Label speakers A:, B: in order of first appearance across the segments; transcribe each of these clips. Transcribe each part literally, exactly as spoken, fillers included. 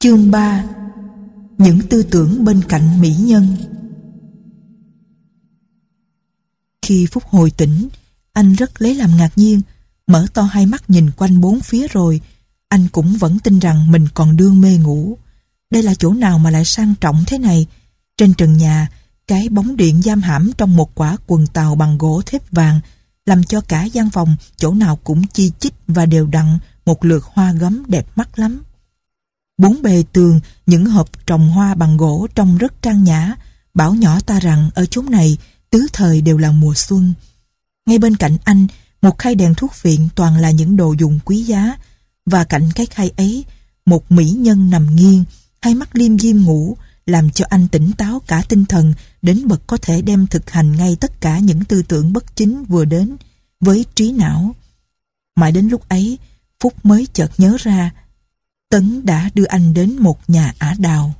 A: Chương ba. Những tư tưởng bên cạnh mỹ nhân. Khi Phúc hồi tỉnh, anh rất lấy làm ngạc nhiên, mở to hai mắt nhìn quanh bốn phía rồi anh cũng vẫn tin rằng mình còn đương mê ngủ. Đây là chỗ nào mà lại sang trọng thế này? Trên trần nhà, cái bóng điện giam hãm trong một quả quần tàu bằng gỗ thép vàng làm cho cả gian phòng chỗ nào cũng chi chít và đều đặn một lượt hoa gấm đẹp mắt lắm. Bốn bề tường những hộp trồng hoa bằng gỗ trông rất trang nhã, bảo nhỏ ta rằng ở chốn này tứ thời đều là mùa xuân. Ngay bên cạnh anh, một khay đèn thuốc viện toàn là những đồ dùng quý giá, và cạnh cái khay ấy, một mỹ nhân nằm nghiêng, hai mắt liêm diêm ngủ, làm cho anh tỉnh táo cả tinh thần đến bậc có thể đem thực hành ngay tất cả những tư tưởng bất chính vừa đến với trí não. Mãi đến lúc ấy, Phúc mới chợt nhớ ra Tấn đã đưa anh đến một nhà ả đào.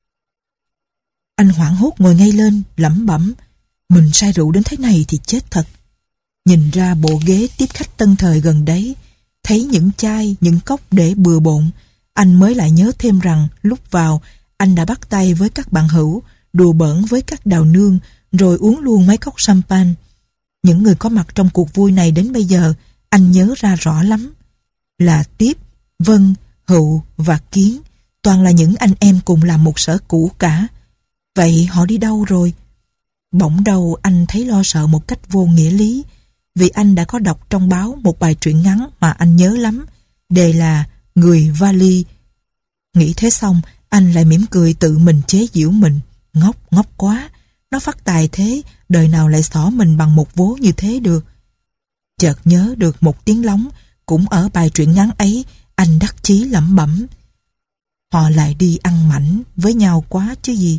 A: Anh hoảng hốt ngồi ngay lên, lẩm bẩm, mình say rượu đến thế này thì chết thật. Nhìn ra bộ ghế tiếp khách tân thời gần đấy, thấy những chai, những cốc để bừa bộn, anh mới lại nhớ thêm rằng lúc vào anh đã bắt tay với các bạn hữu, đùa bỡn với các đào nương, rồi uống luôn mấy cốc champagne. Những người có mặt trong cuộc vui này đến bây giờ, anh nhớ ra rõ lắm. Là Tiếp, Vân, Hữu và Kiến, toàn là những anh em cùng làm một sở cũ cả. Vậy họ đi đâu rồi? Bỗng đầu anh thấy lo sợ một cách vô nghĩa lý, vì anh đã có đọc trong báo một bài truyện ngắn mà anh nhớ lắm, đề là Người Vali. Nghĩ thế xong, anh lại mỉm cười tự mình chế giễu mình. Ngốc, ngốc quá, nó phát tài thế, đời nào lại xỏ mình bằng một vố như thế được. Chợt nhớ được một tiếng lóng, cũng ở bài truyện ngắn ấy, anh đắc chí lẩm bẩm. Họ lại đi ăn mảnh với nhau quá chứ gì.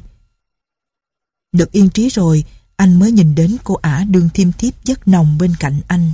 A: Được yên trí rồi, anh mới nhìn đến cô ả đương thiêm thiếp giấc nồng bên cạnh anh.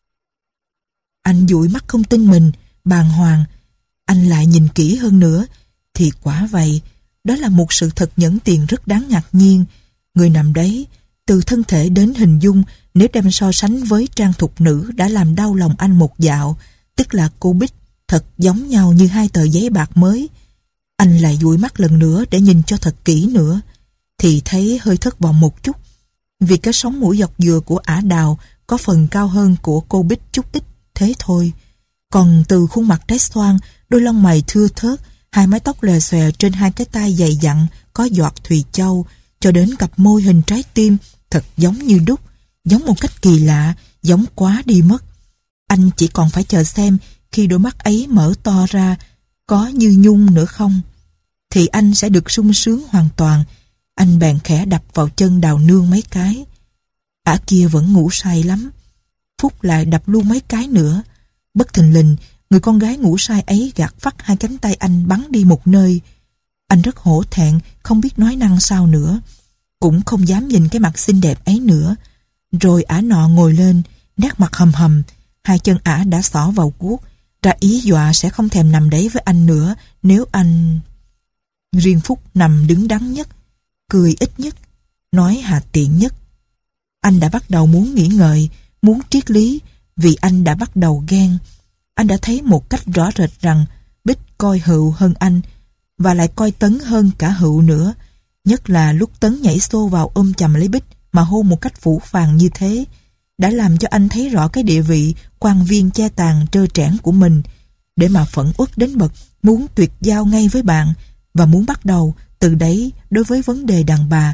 A: Anh dụi mắt không tin mình, bàng hoàng. Anh lại nhìn kỹ hơn nữa, thì quả vậy, đó là một sự thật nhẫn tiền rất đáng ngạc nhiên. Người nằm đấy, từ thân thể đến hình dung, nếu đem so sánh với trang thục nữ đã làm đau lòng anh một dạo, tức là cô Bích, thật giống nhau như hai tờ giấy bạc mới. Anh lại dụi mắt lần nữa để nhìn cho thật kỹ nữa, thì thấy hơi thất vọng một chút, vì cái sống mũi dọc dừa của ả đào có phần cao hơn của cô Bích chút ít, thế thôi. Còn từ khuôn mặt trái xoan, đôi lông mày thưa thớt, hai mái tóc lòe xòe trên hai cái tai dày dặn có giọt thùy châu, cho đến cặp môi hình trái tim, thật giống như đúc, giống một cách kỳ lạ, giống quá đi mất. Anh chỉ còn phải chờ xem khi đôi mắt ấy mở to ra, có như nhung nữa không, thì anh sẽ được sung sướng hoàn toàn. Anh bèn khẽ đập vào chân đào nương mấy cái. Ả kia vẫn ngủ say lắm. Phúc lại đập luôn mấy cái nữa. Bất thình lình, người con gái ngủ say ấy gạt phắt hai cánh tay anh bắn đi một nơi. Anh rất hổ thẹn, không biết nói năng sao nữa, cũng không dám nhìn cái mặt xinh đẹp ấy nữa. Rồi ả nọ ngồi lên, nét mặt hầm hầm, hai chân ả đã xỏ vào guốc, ra ý dọa sẽ không thèm nằm đấy với anh nữa nếu anh... Riêng Phúc nằm đứng đắn nhất, cười ít nhất, nói hà tiện nhất. Anh đã bắt đầu muốn nghĩ ngợi, muốn triết lý, vì anh đã bắt đầu ghen. Anh đã thấy một cách rõ rệt rằng Bích coi Hữu hơn anh, và lại coi Tấn hơn cả Hữu nữa. Nhất là lúc Tấn nhảy xô vào ôm chầm lấy Bích mà hôn một cách phũ phàng như thế, đã làm cho anh thấy rõ cái địa vị quan viên che tàn trơ trẽn của mình, để mà phẫn uất đến bậc muốn tuyệt giao ngay với bạn, và muốn bắt đầu từ đấy đối với vấn đề đàn bà.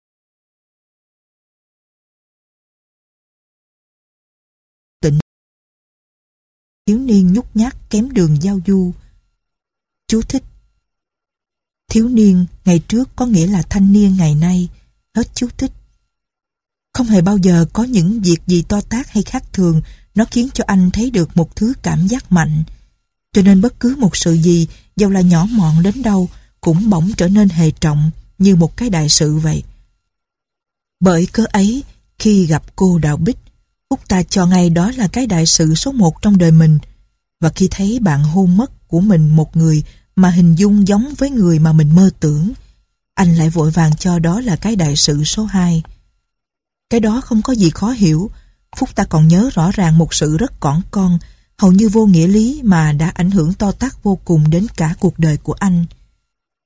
A: Tịnh thiếu niên nhút nhát kém đường giao du. Chú thích: thiếu niên ngày trước có nghĩa là thanh niên ngày nay. Hết chú thích. Không hề bao giờ có những việc gì to tát hay khác thường nó khiến cho anh thấy được một thứ cảm giác mạnh. Cho nên bất cứ một sự gì, dầu là nhỏ mọn đến đâu, cũng bỗng trở nên hề trọng như một cái đại sự vậy. Bởi cớ ấy, khi gặp cô Đào Bích, Phúc ta cho ngay đó là cái đại sự số một trong đời mình. Và khi thấy bạn hôn mất của mình một người mà hình dung giống với người mà mình mơ tưởng, anh lại vội vàng cho đó là cái đại sự số hai. Cái đó không có gì khó hiểu. Phúc ta còn nhớ rõ ràng một sự rất cỏn con, hầu như vô nghĩa lý mà đã ảnh hưởng to tát vô cùng đến cả cuộc đời của anh.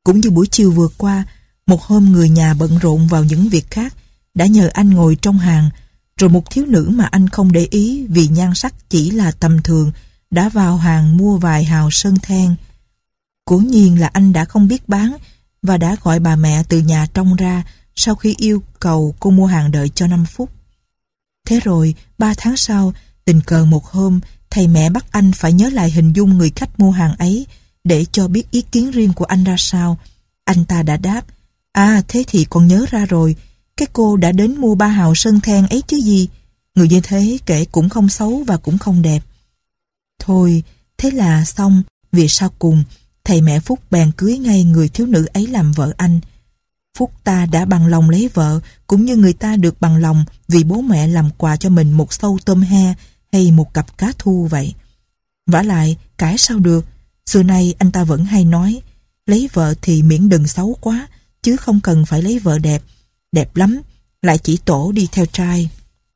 A: Cũng như buổi chiều vừa qua, một hôm người nhà bận rộn vào những việc khác, đã nhờ anh ngồi trong hàng, rồi một thiếu nữ mà anh không để ý vì nhan sắc chỉ là tầm thường, đã vào hàng mua vài hào sơn than. Cố nhiên là anh đã không biết bán và đã gọi bà mẹ từ nhà trong ra sau khi yêu cầu cô mua hàng đợi cho năm phút. Thế rồi, ba tháng sau, tình cờ một hôm, thầy mẹ bắt anh phải nhớ lại hình dung người khách mua hàng ấy để cho biết ý kiến riêng của anh ra sao. Anh ta đã đáp, à thế thì con nhớ ra rồi, cái cô đã đến mua ba hào sơn than ấy chứ gì. Người như thế kể cũng không xấu và cũng không đẹp. Thôi, thế là xong, vì sau cùng, thầy mẹ Phúc bèn cưới ngay người thiếu nữ ấy làm vợ anh. Phúc ta đã bằng lòng lấy vợ, cũng như người ta được bằng lòng vì bố mẹ làm quà cho mình một xâu tôm he hay một cặp cá thu vậy. Vả lại, cãi sao được, xưa nay anh ta vẫn hay nói, lấy vợ thì miễn đừng xấu quá, chứ không cần phải lấy vợ đẹp, đẹp lắm, lại chỉ tổ đi theo trai.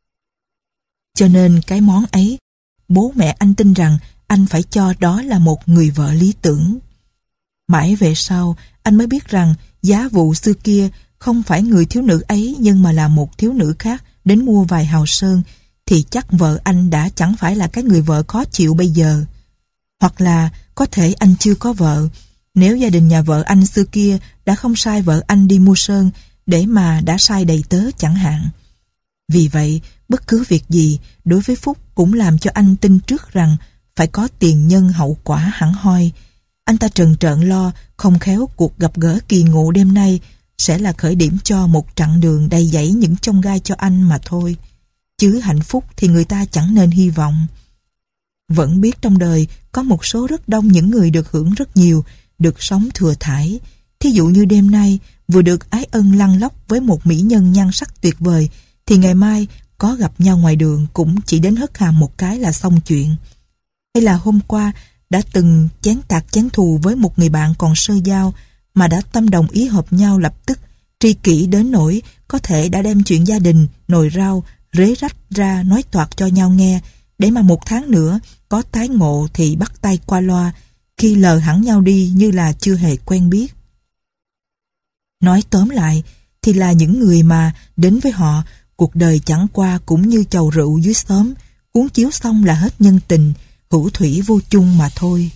A: Cho nên cái món ấy, bố mẹ anh tin rằng anh phải cho đó là một người vợ lý tưởng. Mãi về sau, anh mới biết rằng giá vụ xưa kia không phải người thiếu nữ ấy nhưng mà là một thiếu nữ khác đến mua vài hào sơn, thì chắc vợ anh đã chẳng phải là cái người vợ khó chịu bây giờ. Hoặc là có thể anh chưa có vợ, nếu gia đình nhà vợ anh xưa kia đã không sai vợ anh đi mua sơn để mà đã sai đầy tớ chẳng hạn. Vì vậy, bất cứ việc gì đối với Phúc cũng làm cho anh tin trước rằng phải có tiền nhân hậu quả hẳn hoi. Anh ta trần trợn lo không khéo cuộc gặp gỡ kỳ ngộ đêm nay sẽ là khởi điểm cho một chặng đường đầy dẫy những chông gai cho anh mà thôi. Chứ hạnh phúc thì người ta chẳng nên hy vọng. Vẫn biết trong đời có một số rất đông những người được hưởng rất nhiều, được sống thừa thãi. Thí dụ như đêm nay vừa được ái ân lăn lóc với một mỹ nhân nhan sắc tuyệt vời, thì ngày mai có gặp nhau ngoài đường cũng chỉ đến hất hàm một cái là xong chuyện. Hay là hôm qua đã từng chén tạc chén thù với một người bạn còn sơ giao mà đã tâm đồng ý hợp nhau lập tức, tri kỷ đến nỗi có thể đã đem chuyện gia đình, nồi rau, rế rách ra nói toạc cho nhau nghe, để mà một tháng nữa có tái ngộ thì bắt tay qua loa, khi lờ hẳn nhau đi như là chưa hề quen biết. Nói tóm lại thì là những người mà đến với họ cuộc đời chẳng qua cũng như chầu rượu dưới xóm, cuốn chiếu xong là hết nhân tình, hữu thủy vô chung mà thôi.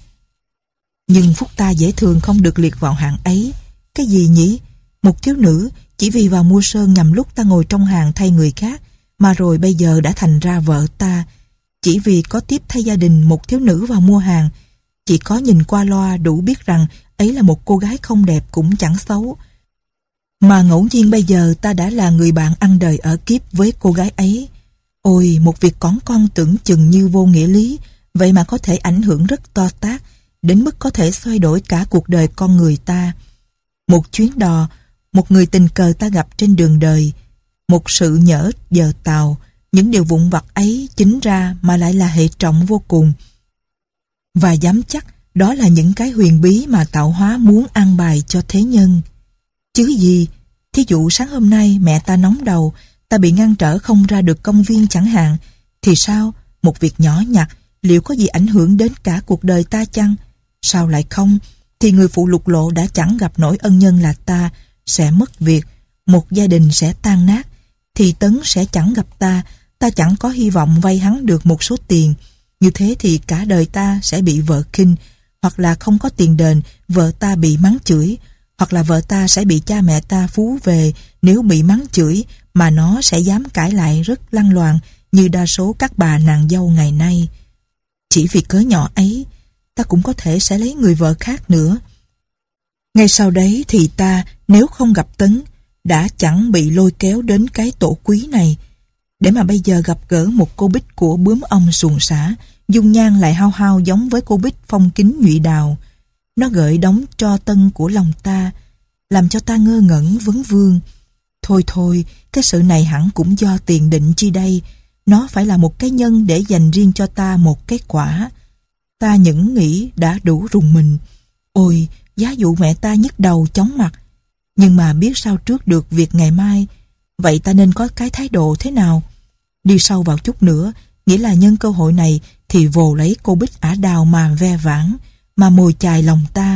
A: Nhưng Phúc ta dễ thường không được liệt vào hạng ấy. Cái gì nhỉ? Một thiếu nữ chỉ vì vào mua sơn nhằm lúc ta ngồi trong hàng thay người khác, mà rồi bây giờ đã thành ra vợ ta. Chỉ vì có tiếp thay gia đình một thiếu nữ vào mua hàng, chỉ có nhìn qua loa đủ biết rằng ấy là một cô gái không đẹp cũng chẳng xấu. Mà ngẫu nhiên bây giờ ta đã là người bạn ăn đời ở kiếp với cô gái ấy. Ôi, một việc cỏn con tưởng chừng như vô nghĩa lý, vậy mà có thể ảnh hưởng rất to tát, đến mức có thể xoay đổi cả cuộc đời con người ta. Một chuyến đò, một người tình cờ ta gặp trên đường đời, một sự nhỡ giờ tàu, những điều vụn vặt ấy chính ra mà lại là hệ trọng vô cùng. Và dám chắc đó là những cái huyền bí mà tạo hóa muốn an bài cho thế nhân. Chứ gì, thí dụ sáng hôm nay mẹ ta nóng đầu, ta bị ngăn trở không ra được công viên chẳng hạn, thì sao? Một việc nhỏ nhặt, liệu có gì ảnh hưởng đến cả cuộc đời ta chăng? Sao lại không? Thì người phụ lục lộ đã chẳng gặp nổi ân nhân là ta, sẽ mất việc, một gia đình sẽ tan nát, thì Tấn sẽ chẳng gặp ta, ta chẳng có hy vọng vay hắn được một số tiền. Như thế thì cả đời ta sẽ bị vợ khinh, hoặc là không có tiền đền, vợ ta bị mắng chửi, hoặc là vợ ta sẽ bị cha mẹ ta phú về nếu bị mắng chửi, mà nó sẽ dám cãi lại rất lăng loàn như đa số các bà nàng dâu ngày nay. Chỉ vì cớ nhỏ ấy, ta cũng có thể sẽ lấy người vợ khác nữa. Ngay sau đấy thì ta, nếu không gặp Tấn, đã chẳng bị lôi kéo đến cái tổ quý này, để mà bây giờ gặp gỡ một cô Bích của bướm ong xuồng xả, dung nhan lại hao hao giống với cô Bích phong kính nhụy đào. Nó gợi đống tro tân của lòng ta, làm cho ta ngơ ngẩn vấn vương. Thôi thôi, cái sự này hẳn cũng do tiền định chi đây. Nó phải là một cái nhân để dành riêng cho ta một cái quả. Ta những nghĩ đã đủ rùng mình. Ôi, giá dụ mẹ ta nhức đầu chóng mặt. Nhưng mà biết sao trước được việc ngày mai. Vậy ta nên có cái thái độ thế nào? Đi sâu vào chút nữa, nghĩa là nhân cơ hội này thì vồ lấy cô Bích ả đào mà ve vãn, mà mồi chài lòng ta,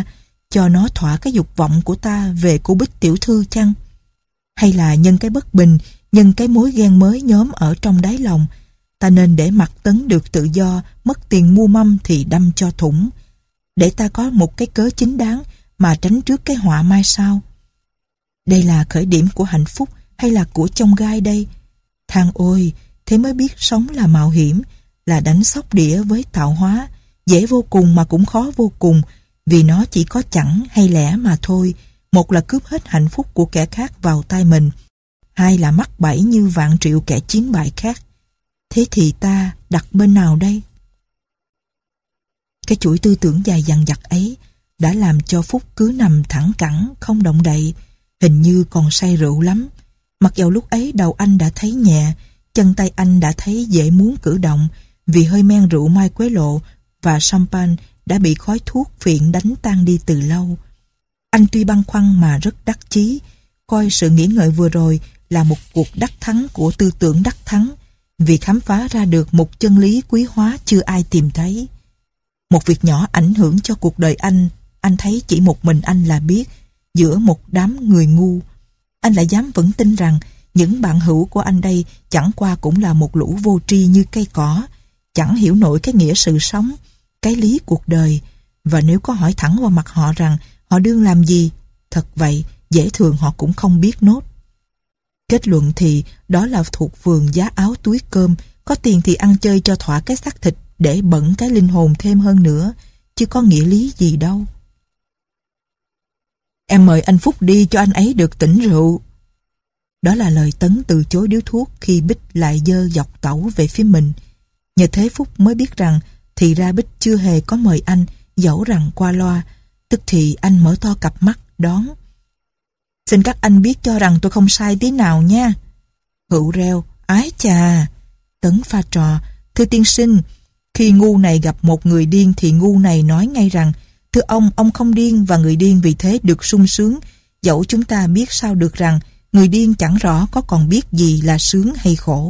A: cho nó thỏa cái dục vọng của ta về cô Bích tiểu thư chăng? Hay là nhân cái bất bình, nhân cái mối ghen mới nhóm ở trong đáy lòng, ta nên để Mặt Tấn được tự do, mất tiền mua mâm thì đâm cho thủng, để ta có một cái cớ chính đáng mà tránh trước cái họa mai sau. Đây là khởi điểm của hạnh phúc hay là của chông gai đây? Thang ôi, thế mới biết sống là mạo hiểm, là đánh sóc đĩa với tạo hóa, dễ vô cùng mà cũng khó vô cùng, vì nó chỉ có chẳng hay lẽ mà thôi. Một là cướp hết hạnh phúc của kẻ khác vào tay mình, hai là mắc bẫy như vạn triệu kẻ chiến bại khác. Thế thì ta đặt bên nào đây? Cái chuỗi tư tưởng dài dằng dặc ấy đã làm cho Phúc cứ nằm thẳng cẳng, không động đậy, hình như còn say rượu lắm. Mặc dầu lúc ấy đầu anh đã thấy nhẹ, chân tay anh đã thấy dễ muốn cử động, vì hơi men rượu Mai Quế Lộ và champagne đã bị khói thuốc phiện đánh tan đi từ lâu. Anh tuy băn khoăn mà rất đắc chí, coi sự nghĩ ngợi vừa rồi là một cuộc đắc thắng của tư tưởng đắc thắng, vì khám phá ra được một chân lý quý hóa chưa ai tìm thấy. Một việc nhỏ ảnh hưởng cho cuộc đời anh, anh thấy chỉ một mình anh là biết, giữa một đám người ngu. Anh lại dám vững tin rằng những bạn hữu của anh đây chẳng qua cũng là một lũ vô tri như cây cỏ, chẳng hiểu nổi cái nghĩa sự sống, cái lý cuộc đời. Và nếu có hỏi thẳng vào mặt họ rằng họ đương làm gì, thật vậy, dễ thường họ cũng không biết nốt. Kết luận thì đó là thuộc vườn giá áo túi cơm, có tiền thì ăn chơi cho thỏa cái xác thịt để bẩn cái linh hồn thêm hơn nữa, chứ có nghĩa lý gì đâu. Em mời anh Phúc đi cho anh ấy được tỉnh rượu. Đó là lời Tấn từ chối điếu thuốc khi Bích lại giơ dọc tẩu về phía mình. Nhờ thế Phúc mới biết rằng thì ra Bích chưa hề có mời anh, dẫu rằng qua loa. Tức thì anh mở to cặp mắt đón. Xin các anh biết cho rằng tôi không sai tí nào nha. Hữu reo, ái chà. Tấn pha trò, thưa tiên sinh, khi ngu này gặp một người điên thì ngu này nói ngay rằng thưa ông, ông không điên và người điên vì thế được sung sướng, dẫu chúng ta biết sao được rằng người điên chẳng rõ có còn biết gì là sướng hay khổ.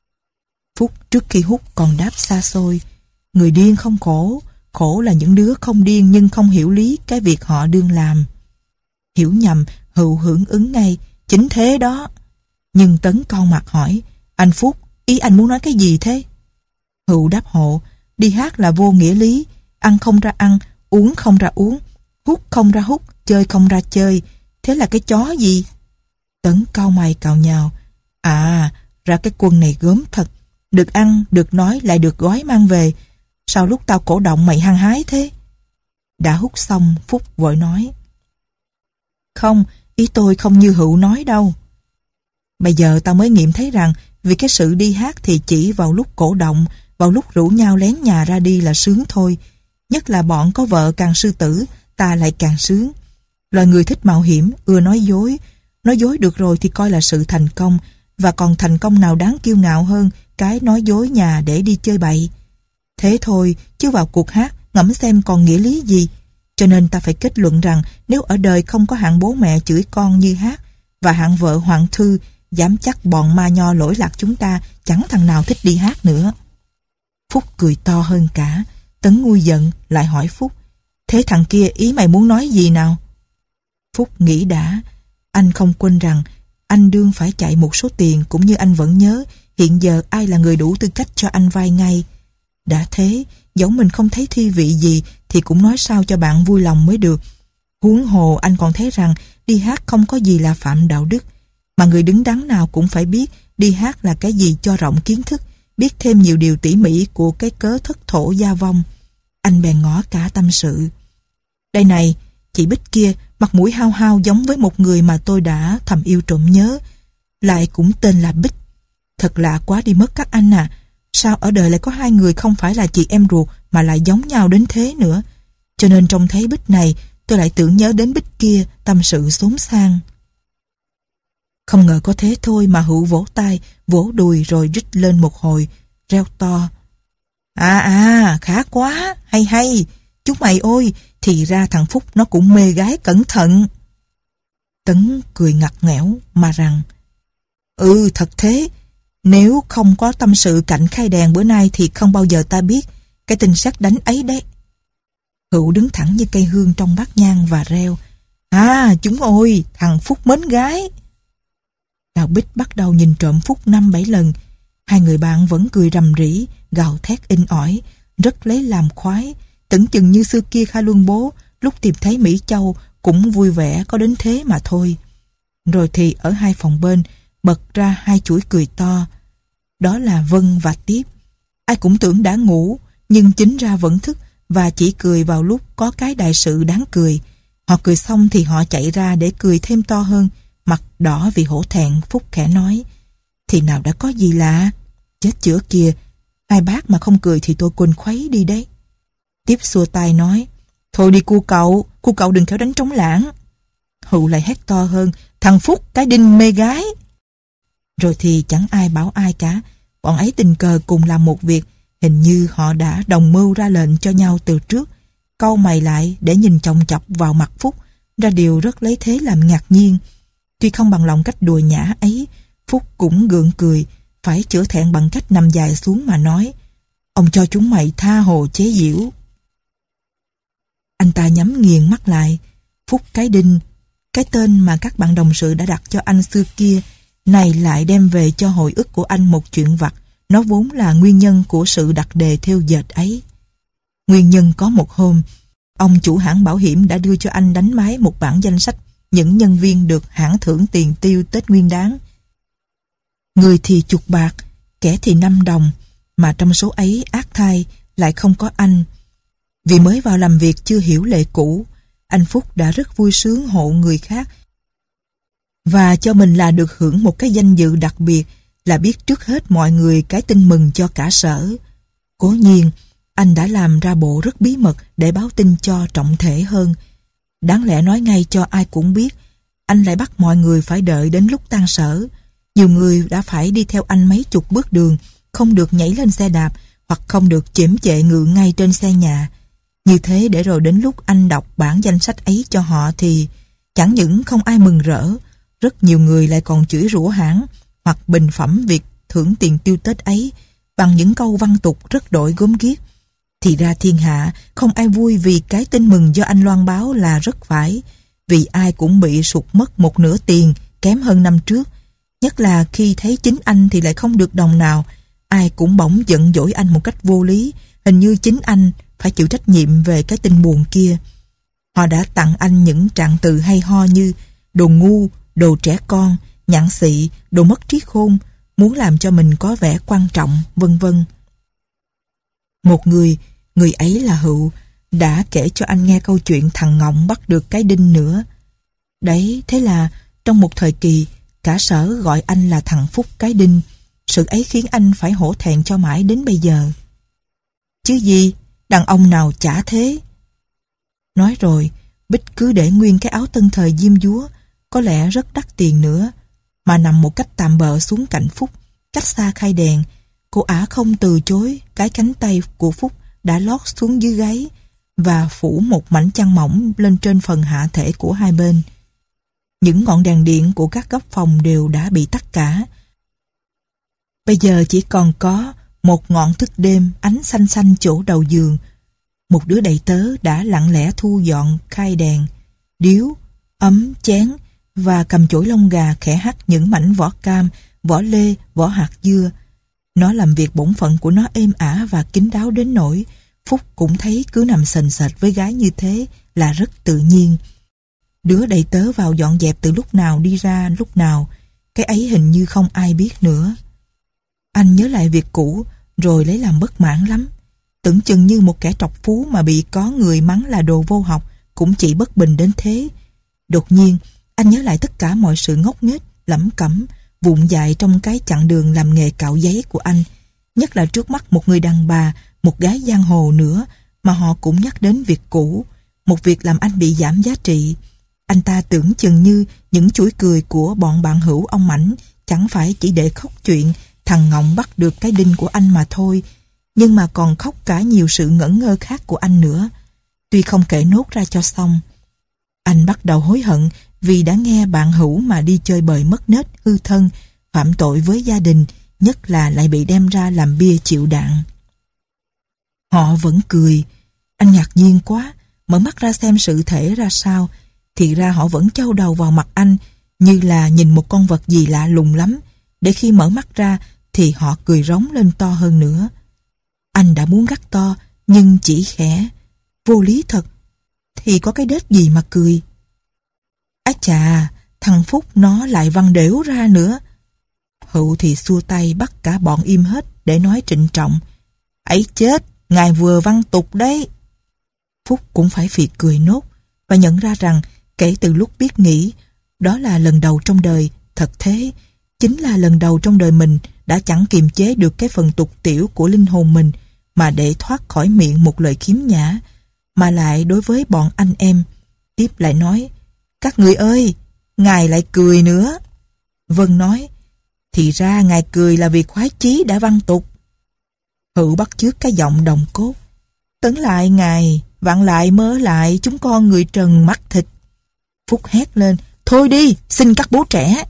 A: Phúc trước khi hút còn đáp xa xôi, người điên không khổ, khổ là những đứa không điên nhưng không hiểu lý cái việc họ đương làm. Hiểu nhầm, Hữu hưởng ứng ngay, chính thế đó. Nhưng Tấn cau mặt hỏi, anh Phúc, ý anh muốn nói cái gì thế? Hữu đáp hộ, đi hát là vô nghĩa lý, ăn không ra ăn, uống không ra uống, hút không ra hút, chơi không ra chơi, thế là cái chó gì? Tấn cau mày cào nhào, à, ra cái quân này gớm thật, được ăn, được nói lại được gói mang về, sao lúc tao cổ động mày hăng hái thế? Đã hút xong, Phúc vội nói, không, ý tôi không như Hữu nói đâu. Bây giờ tao mới nghiệm thấy rằng vì cái sự đi hát thì chỉ vào lúc cổ động, vào lúc rủ nhau lén nhà ra đi là sướng thôi. Nhất là bọn có vợ càng sư tử, ta lại càng sướng. Loài người thích mạo hiểm, ưa nói dối. Nói dối được rồi thì coi là sự thành công, và còn thành công nào đáng kiêu ngạo hơn cái nói dối nhà để đi chơi bậy. Thế thôi, chứ vào cuộc hát, ngẫm xem còn nghĩa lý gì. Cho nên ta phải kết luận rằng nếu ở đời không có hạng bố mẹ chửi con như hát, và hạng vợ hoạn thư, dám chắc bọn ma nho lỗi lạc chúng ta chẳng thằng nào thích đi hát nữa. Phúc cười to hơn cả. Tấn nguôi giận lại hỏi Phúc, thế thằng kia ý mày muốn nói gì nào? Phúc nghĩ đã, anh không quên rằng anh đương phải chạy một số tiền, cũng như anh vẫn nhớ hiện giờ ai là người đủ tư cách cho anh vay ngay. Đã thế, dẫu mình không thấy thi vị gì thì cũng nói sao cho bạn vui lòng mới được. Huống hồ anh còn thấy rằng đi hát không có gì là phạm đạo đức, mà người đứng đắn nào cũng phải biết đi hát là cái gì cho rộng kiến thức, biết thêm nhiều điều tỉ mỉ của cái cớ thất thổ gia vong. Anh bèn ngỏ cả tâm sự. Đây này, chị Bích kia, mặt mũi hao hao giống với một người mà tôi đã thầm yêu trộm nhớ, lại cũng tên là Bích. Thật lạ quá đi mất các anh à. Sao ở đời lại có hai người không phải là chị em ruột mà lại giống nhau đến thế nữa. Cho nên trông thấy Bích này, tôi lại tưởng nhớ đến Bích kia, tâm sự xốn sang. Không ngờ có thế thôi mà Hữu vỗ tay, vỗ đùi rồi rít lên một hồi, reo to. À à, khá quá, hay hay, chúng mày ôi, thì ra thằng Phúc nó cũng mê gái cẩn thận. Tấn cười ngặt nghẽo mà rằng, ừ thật thế, nếu không có tâm sự cạnh khai đèn bữa nay thì không bao giờ ta biết cái tình sắc đánh ấy đấy. Hữu đứng thẳng như cây hương trong bát nhang và reo: À, chúng ôi, thằng Phúc mến gái. Đào Bích bắt đầu nhìn trộm Phúc năm bảy lần. Hai người bạn vẫn cười rầm rĩ, gào thét inh ỏi, rất lấy làm khoái. Tưởng chừng như xưa kia Kha Luân bố lúc tìm thấy Mỹ Châu cũng vui vẻ có đến thế mà thôi. Rồi thì ở hai phòng bên bật ra hai chuỗi cười to. Đó là Vân và Tiếp. Ai cũng tưởng đã ngủ, nhưng chính ra vẫn thức và chỉ cười vào lúc có cái đại sự đáng cười. Họ cười xong thì họ chạy ra để cười thêm to hơn, mặt đỏ vì hổ thẹn. Phúc khẽ nói: Thì nào đã có gì lạ. Chết chữa kìa, hai bác mà không cười thì tôi quên khuấy đi đấy. Tiếp xua tay nói: Thôi đi cu cậu, cu cậu đừng khéo đánh trống lãng. Hữu lại hét to hơn: Thằng Phúc cái đinh mê gái. Rồi thì chẳng ai bảo ai cả. Bọn ấy tình cờ cùng làm một việc. Hình như họ đã đồng mưu ra lệnh cho nhau từ trước. Cau mày lại để nhìn chòng chọc vào mặt Phúc, ra điều rất lấy thế làm ngạc nhiên. Tuy không bằng lòng cách đùa nhã ấy, Phúc cũng gượng cười, phải chữa thẹn bằng cách nằm dài xuống mà nói: Ông cho chúng mày tha hồ chế giễu. Anh ta nhắm nghiền mắt lại. Phúc cái đinh, cái tên mà các bạn đồng sự đã đặt cho anh xưa kia, này lại đem về cho hồi ức của anh một chuyện vặt. Nó vốn là nguyên nhân của sự đặt đề thêu dệt ấy. Nguyên nhân có một hôm, ông chủ hãng bảo hiểm đã đưa cho anh đánh máy một bản danh sách những nhân viên được hãng thưởng tiền tiêu Tết Nguyên Đán. Người thì chục bạc, kẻ thì năm đồng, mà trong số ấy ác thay lại không có anh. Vì mới vào làm việc chưa hiểu lệ cũ, anh Phúc đã rất vui sướng hộ người khác và cho mình là được hưởng một cái danh dự đặc biệt, là biết trước hết mọi người cái tin mừng cho cả sở. Cố nhiên, anh đã làm ra bộ rất bí mật để báo tin cho trọng thể hơn. Đáng lẽ nói ngay cho ai cũng biết, anh lại bắt mọi người phải đợi đến lúc tan sở. Nhiều người đã phải đi theo anh mấy chục bước đường, không được nhảy lên xe đạp hoặc không được chễm chệ ngự ngay trên xe nhà. Như thế để rồi đến lúc anh đọc bản danh sách ấy cho họ thì chẳng những không ai mừng rỡ, rất nhiều người lại còn chửi rủa hãng hoặc bình phẩm việc thưởng tiền tiêu Tết ấy bằng những câu văn tục rất đổi gớm ghiếc. Thì ra thiên hạ không ai vui vì cái tin mừng do anh loan báo là rất phải, vì ai cũng bị sụt mất một nửa tiền kém hơn năm trước. Nhất là khi thấy chính anh thì lại không được đồng nào, ai cũng bỗng giận dỗi anh một cách vô lý, hình như chính anh phải chịu trách nhiệm về cái tin buồn kia. Họ đã tặng anh những trạng từ hay ho như đồ ngu, đồ trẻ con, nhạn xị, đồ mất trí khôn, muốn làm cho mình có vẻ quan trọng, vân vân. Một người, người ấy là Hữu, đã kể cho anh nghe câu chuyện thằng Ngọng bắt được cái đinh nữa. Đấy, thế là trong một thời kỳ, cả sở gọi anh là thằng Phúc cái đinh. Sự ấy khiến anh phải hổ thẹn cho mãi đến bây giờ. Chứ gì, đàn ông nào chả thế. Nói rồi, Bích cứ để nguyên cái áo tân thời diêm dúa, có lẽ rất đắt tiền nữa, mà nằm một cách tạm bợ xuống cạnh Phúc, cách xa khay đèn. Cô ả không từ chối cái cánh tay của Phúc đã lót xuống dưới gáy và phủ một mảnh chăn mỏng lên trên phần hạ thể của hai bên. Những ngọn đèn điện của các góc phòng đều đã bị tắt cả. Bây giờ chỉ còn có một ngọn thức đêm ánh xanh xanh chỗ đầu giường. Một đứa đầy tớ đã lặng lẽ thu dọn khay đèn, điếu, ấm, chén và cầm chổi lông gà khẽ hắt những mảnh vỏ cam, vỏ lê, vỏ hạt dưa. Nó làm việc bổn phận của nó êm ả và kín đáo đến nỗi Phúc cũng thấy cứ nằm sền sệt với gái như thế là rất tự nhiên. Đứa đầy tớ vào dọn dẹp từ lúc nào đi ra lúc nào, cái ấy hình như không ai biết nữa. Anh nhớ lại việc cũ rồi lấy làm bất mãn lắm. Tưởng chừng như một kẻ trọc phú mà bị có người mắng là đồ vô học cũng chỉ bất bình đến thế. Đột nhiên anh nhớ lại tất cả mọi sự ngốc nghếch, lẩm cẩm, vụng dại trong cái chặng đường làm nghề cạo giấy của anh. Nhất là trước mắt một người đàn bà, một gái giang hồ nữa mà họ cũng nhắc đến việc cũ, một việc làm anh bị giảm giá trị. Anh ta tưởng chừng như những chuỗi cười của bọn bạn hữu ông Mảnh chẳng phải chỉ để khóc chuyện thằng Ngọng bắt được cái đinh của anh mà thôi, nhưng mà còn khóc cả nhiều sự ngẩn ngơ khác của anh nữa. Tuy không kể nốt ra cho xong, anh bắt đầu hối hận vì đã nghe bạn hữu mà đi chơi bời mất nết, hư thân, phạm tội với gia đình, nhất là lại bị đem ra làm bia chịu đạn. Họ vẫn cười. Anh ngạc nhiên quá, mở mắt ra xem sự thể ra sao, thì ra họ vẫn chau đầu vào mặt anh như là nhìn một con vật gì lạ lùng lắm, để khi mở mắt ra thì họ cười rống lên to hơn nữa. Anh đã muốn gắt to, nhưng chỉ khẽ. Vô lý thật, thì có cái đết gì mà cười. Á chà, thằng Phúc nó lại văng đểu ra nữa. Hữu thì xua tay bắt cả bọn im hết để nói trịnh trọng. Ấy chết, ngài vừa văn tục đấy. Phúc cũng phải phì cười nốt và nhận ra rằng kể từ lúc biết nghĩ, đó là lần đầu trong đời, thật thế, chính là lần đầu trong đời mình đã chẳng kiềm chế được cái phần tục tiểu của linh hồn mình mà để thoát khỏi miệng một lời khiếm nhã, mà lại đối với bọn anh em. Tiếp lại nói, các người ơi, ngài lại cười nữa. Vân nói, thì ra ngài cười là vì khoái chí đã văn tục. Hữu bắt chước cái giọng đồng cốt. Tấn lại ngài, vặn lại mớ lại chúng con người trần mắt thịt. Phúc hét lên, thôi đi, xin các bố trẻ.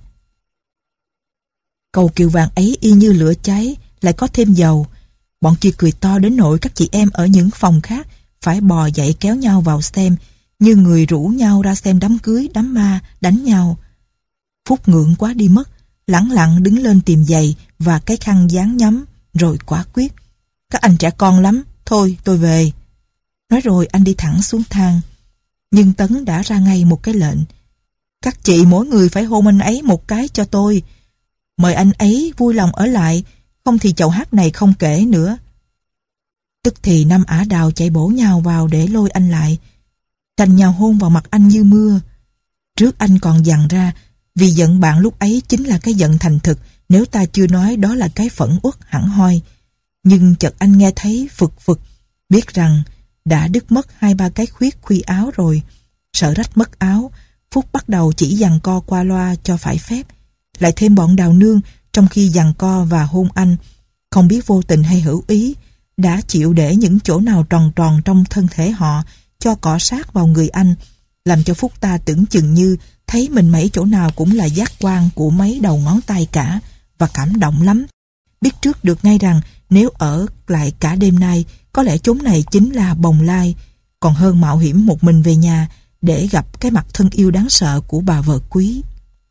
A: Câu kiều vàng ấy y như lửa cháy, lại có thêm dầu. Bọn kia cười to đến nỗi các chị em ở những phòng khác phải bò dậy kéo nhau vào xem, như người rủ nhau ra xem đám cưới, đám ma, đánh nhau. Phúc ngượng quá đi mất, lẳng lặng đứng lên tìm giày và cái khăn dán nhắm, rồi quả quyết. Các anh trẻ con lắm, thôi tôi về. Nói rồi anh đi thẳng xuống thang. Nhưng Tấn đã ra ngay một cái lệnh. Các chị mỗi người phải hôn anh ấy một cái cho tôi. Mời anh ấy vui lòng ở lại, không thì chầu hát này không kể nữa. Tức thì năm ả đào chạy bổ nhào vào để lôi anh lại, tranh nhau hôn vào mặt anh như mưa. Trước anh còn dằn ra, vì giận bạn lúc ấy chính là cái giận thành thực, nếu ta chưa nói đó là cái phẫn uất hẳn hoi. Nhưng chợt anh nghe thấy phực phực, biết rằng đã đứt mất hai ba cái khuyết khuy áo rồi. Sợ rách mất áo, Phúc bắt đầu chỉ giằng co qua loa cho phải phép. Lại thêm bọn đào nương, trong khi giằng co và hôn anh, không biết vô tình hay hữu ý, đã chịu để những chỗ nào tròn tròn trong thân thể họ cho cọ sát vào người anh, làm cho Phúc ta tưởng chừng như thấy mình mấy chỗ nào cũng là giác quan của mấy đầu ngón tay cả, và cảm động lắm. Biết trước được ngay rằng nếu ở lại cả đêm nay, có lẽ chốn này chính là bồng lai, còn hơn mạo hiểm một mình về nhà để gặp cái mặt thân yêu đáng sợ của bà vợ quý.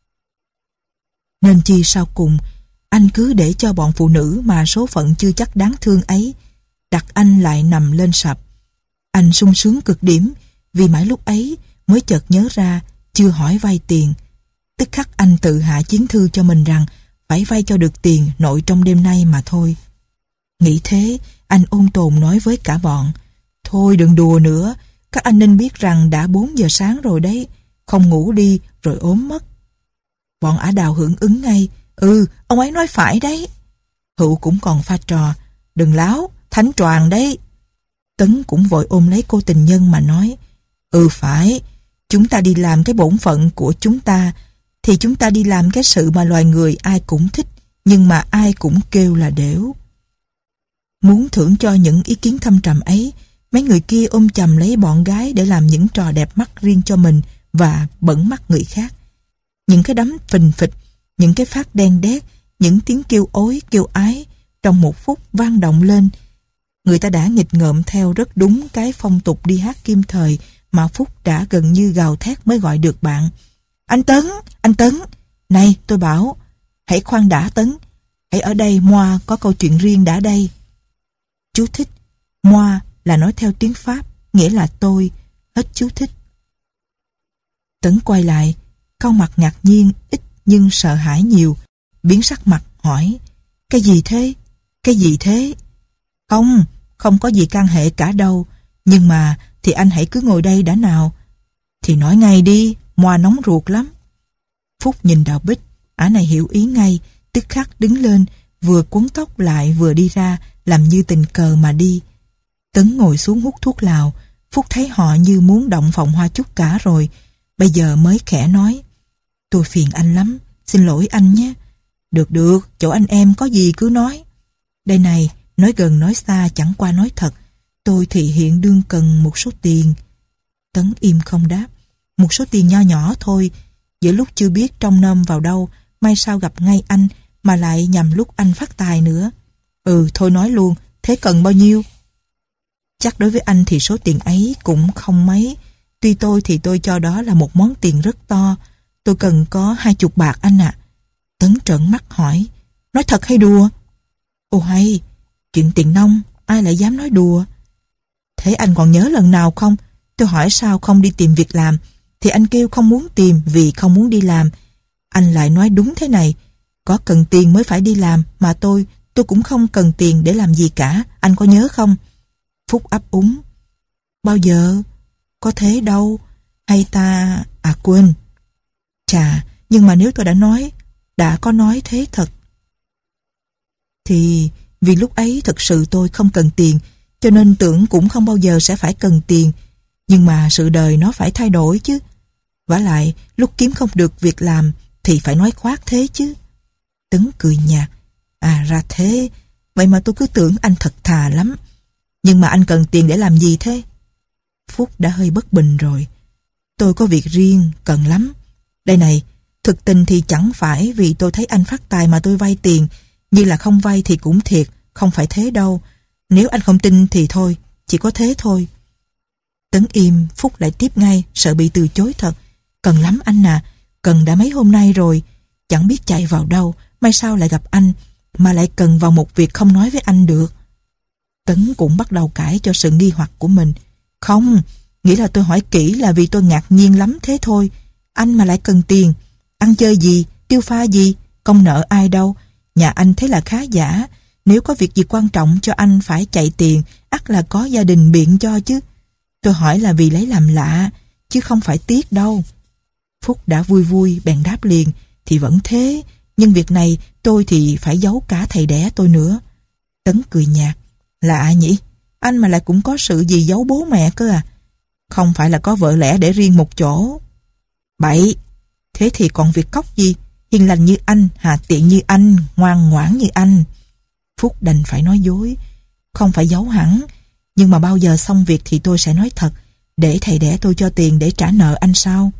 A: Nên chi sau cùng, anh cứ để cho bọn phụ nữ mà số phận chưa chắc đáng thương ấy đặt anh lại nằm lên sập. Anh sung sướng cực điểm, vì mãi lúc ấy mới chợt nhớ ra chưa hỏi vay tiền. Tức khắc anh tự hạ chiến thư cho mình rằng phải vay cho được tiền nội trong đêm nay mà thôi. Nghĩ thế, anh ôn tồn nói với cả bọn, thôi đừng đùa nữa, các anh nên biết rằng đã bốn giờ sáng rồi đấy, không ngủ đi rồi ốm mất. Bọn ả đào hưởng ứng ngay, ừ, ông ấy nói phải đấy. Hữu cũng còn pha trò, đừng láo, thánh tròn đấy. Tấn cũng vội ôm lấy cô tình nhân mà nói, ừ phải, chúng ta đi làm cái bổn phận của chúng ta, thì chúng ta đi làm cái sự mà loài người ai cũng thích, nhưng mà ai cũng kêu là đểu. Muốn thưởng cho những ý kiến thâm trầm ấy, mấy người kia ôm chầm lấy bọn gái để làm những trò đẹp mắt riêng cho mình và bẩn mắt người khác. Những cái đấm phình phịch, những cái phát đen đét, những tiếng kêu ối, kêu ái, trong một phút vang động lên. Người ta đã nghịch ngợm theo rất đúng cái phong tục đi hát kim thời mà Phúc đã gần như gào thét mới gọi được bạn. Anh Tấn, anh Tấn, này tôi bảo, hãy khoan đã Tấn, hãy ở đây, Moa có câu chuyện riêng đã đây. Chú thích, Moa là nói theo tiếng Pháp, nghĩa là tôi, hết chú thích. Tấn quay lại, cau mặt ngạc nhiên ít nhưng sợ hãi nhiều, biến sắc mặt hỏi, cái gì thế, cái gì thế? Không, không có gì can hệ cả đâu, nhưng mà thì anh hãy cứ ngồi đây đã nào. Thì nói ngay đi, Moa nóng ruột lắm. Phúc nhìn Đào Bích, ả này hiểu ý ngay, tức khắc đứng lên, vừa quấn tóc lại vừa đi ra, làm như tình cờ mà đi. Tấn ngồi xuống hút thuốc lào, Phúc thấy họ như muốn động phòng hoa chúc cả rồi, bây giờ mới khẽ nói, tôi phiền anh lắm, xin lỗi anh nhé. Được được, chỗ anh em có gì cứ nói. Đây này, nói gần nói xa chẳng qua nói thật, tôi thì hiện đương cần một số tiền. Tấn im không đáp, một số tiền nho nhỏ thôi, giữa lúc chưa biết trông nom vào đâu, may sao gặp ngay anh, mà lại nhằm lúc anh phát tài nữa. Ừ, thôi nói luôn, thế cần bao nhiêu? Chắc đối với anh thì số tiền ấy cũng không mấy. Tuy tôi thì tôi cho đó là một món tiền rất to. Tôi cần có hai chục bạc anh ạ. Tấn trợn mắt hỏi, nói thật hay đùa? Ồ hay, chuyện tiền nong, ai lại dám nói đùa? Thế anh còn nhớ lần nào không? Tôi hỏi sao không đi tìm việc làm, thì anh kêu không muốn tìm vì không muốn đi làm. Anh lại nói đúng thế này, có cần tiền mới phải đi làm, mà tôi, tôi cũng không cần tiền để làm gì cả, anh có nhớ không? Phúc ấp úng, bao giờ? Có thế đâu, hay ta... À quên. Chà, nhưng mà nếu tôi đã nói, đã có nói thế thật. Thì vì lúc ấy thật sự tôi không cần tiền, cho nên tưởng cũng không bao giờ sẽ phải cần tiền. Nhưng mà sự đời nó phải thay đổi chứ. Vả lại, lúc kiếm không được việc làm thì phải nói khoác thế chứ. Tấn cười nhạt. À ra thế, vậy mà tôi cứ tưởng anh thật thà lắm. Nhưng mà anh cần tiền để làm gì thế? Phúc đã hơi bất bình rồi. Tôi có việc riêng, cần lắm. Đây này, thực tình thì chẳng phải vì tôi thấy anh phát tài mà tôi vay tiền. Như là không vay thì cũng thiệt, không phải thế đâu. Nếu anh không tin thì thôi, chỉ có thế thôi. Tấn im, Phúc lại tiếp ngay, sợ bị từ chối thật. Cần lắm anh à, cần đã mấy hôm nay rồi. Chẳng biết chạy vào đâu, may sao lại gặp anh, mà lại cần vào một việc không nói với anh được. Tấn cũng bắt đầu cãi cho sự nghi hoặc của mình. Không, nghĩ là tôi hỏi kỹ là vì tôi ngạc nhiên lắm thế thôi. Anh mà lại cần tiền, ăn chơi gì, tiêu pha gì, không nợ ai đâu. Nhà anh thế là khá giả. Nếu có việc gì quan trọng cho anh phải chạy tiền, ắt là có gia đình biện cho chứ. Tôi hỏi là vì lấy làm lạ, chứ không phải tiếc đâu. Phúc đã vui vui bèn đáp liền, thì vẫn thế, nhưng việc này tôi thì phải giấu cả thầy đẻ tôi nữa. Tấn cười nhạt. Lạ nhỉ, anh mà lại cũng có sự gì giấu bố mẹ cơ à? Không phải là có vợ lẽ để riêng một chỗ? Bậy, thế thì còn việc cóc gì? Hiền lành như anh, hà tiện như anh, ngoan ngoãn như anh. Phúc đành phải nói dối. Không phải giấu hẳn, nhưng mà bao giờ xong việc thì tôi sẽ nói thật, để thầy đẻ tôi cho tiền để trả nợ anh sao?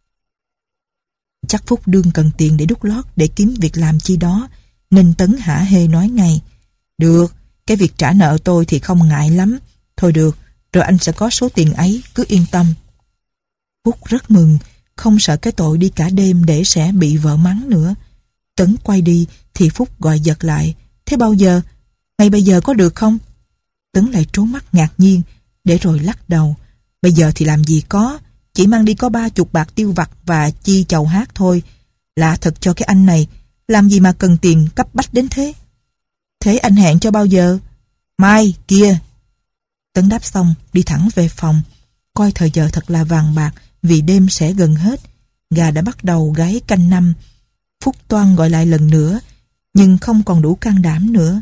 A: Chắc Phúc đương cần tiền để đút lót, để kiếm việc làm chi đó, nên Tấn hả hê nói ngay. Được, cái việc trả nợ tôi thì không ngại lắm. Thôi được, rồi anh sẽ có số tiền ấy, cứ yên tâm. Phúc rất mừng, không sợ cái tội đi cả đêm để sẽ bị vợ mắng nữa. Tấn quay đi thì Phúc gọi giật lại. Thế bao giờ? Ngay bây giờ có được không? Tấn lại trố mắt ngạc nhiên, để rồi lắc đầu. Bây giờ thì làm gì có, chỉ mang đi có ba chục bạc tiêu vặt và chi chầu hát thôi. Lạ thật cho cái anh này, làm gì mà cần tiền cấp bách đến thế? Thế anh hẹn cho bao giờ? Mai, kia. Tấn đáp xong, đi thẳng về phòng. Coi thời giờ thật là vàng bạc, vì đêm sẽ gần hết. Gà đã bắt đầu gáy canh năm. Phúc toan gọi lại lần nữa, nhưng không còn đủ can đảm nữa.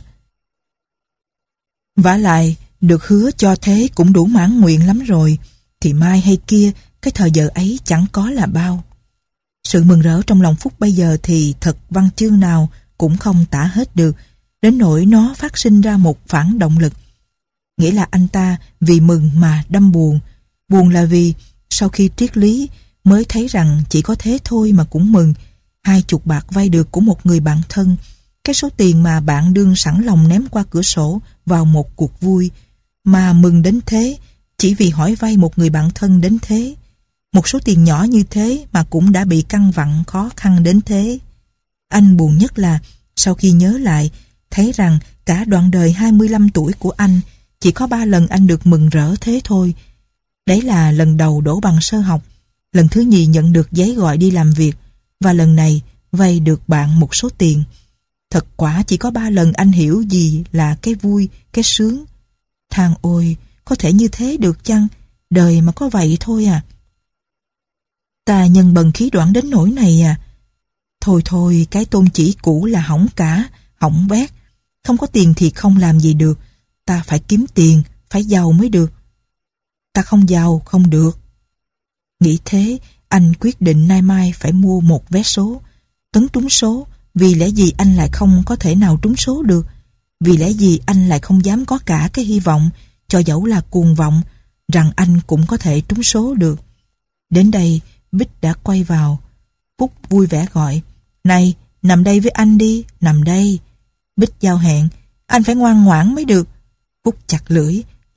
A: Vả lại, được hứa cho thế cũng đủ mãn nguyện lắm rồi, thì mai hay kia, cái thời giờ ấy chẳng có là bao. Sự mừng rỡ trong lòng Phúc bây giờ thì thật văn chương nào cũng không tả hết được, đến nỗi nó phát sinh ra một phản động lực. Nghĩa là anh ta vì mừng mà đâm buồn. Buồn là vì sau khi triết lý mới thấy rằng chỉ có thế thôi mà cũng mừng. Hai chục bạc vay được của một người bạn thân, cái số tiền mà bạn đương sẵn lòng ném qua cửa sổ vào một cuộc vui, mà mừng đến thế chỉ vì hỏi vay một người bạn thân đến thế. Một số tiền nhỏ như thế mà cũng đã bị căn vặn khó khăn đến thế. Anh buồn nhất là sau khi nhớ lại, thấy rằng cả đoạn đời hai mươi lăm tuổi của anh chỉ có ba lần anh được mừng rỡ thế thôi. Đấy là lần đầu đỗ bằng sơ học, lần thứ nhì nhận được giấy gọi đi làm việc, và lần này vay được bạn một số tiền. Thật quả chỉ có ba lần anh hiểu gì là cái vui, cái sướng. Than ôi, có thể như thế được chăng? Đời mà có vậy thôi à. Ta nhân bần khí đoạn đến nỗi này à. Thôi thôi, cái tôn chỉ cũ là hỏng cả, hỏng bét. Không có tiền thì không làm gì được. Ta phải kiếm tiền, phải giàu mới được. Ta không giàu, không được. Nghĩ thế, anh quyết định nay mai phải mua một vé số. Tấn trúng số, vì lẽ gì anh lại không có thể nào trúng số được? Vì lẽ gì anh lại không dám có cả cái hy vọng, cho dẫu là cuồng vọng, rằng anh cũng có thể trúng số được? Đến đây, Bích đã quay vào. Phúc vui vẻ gọi, này, nằm đây với anh đi, nằm đây. Bích giao hẹn, anh phải ngoan ngoãn mới được. Phúc chặt lưỡi,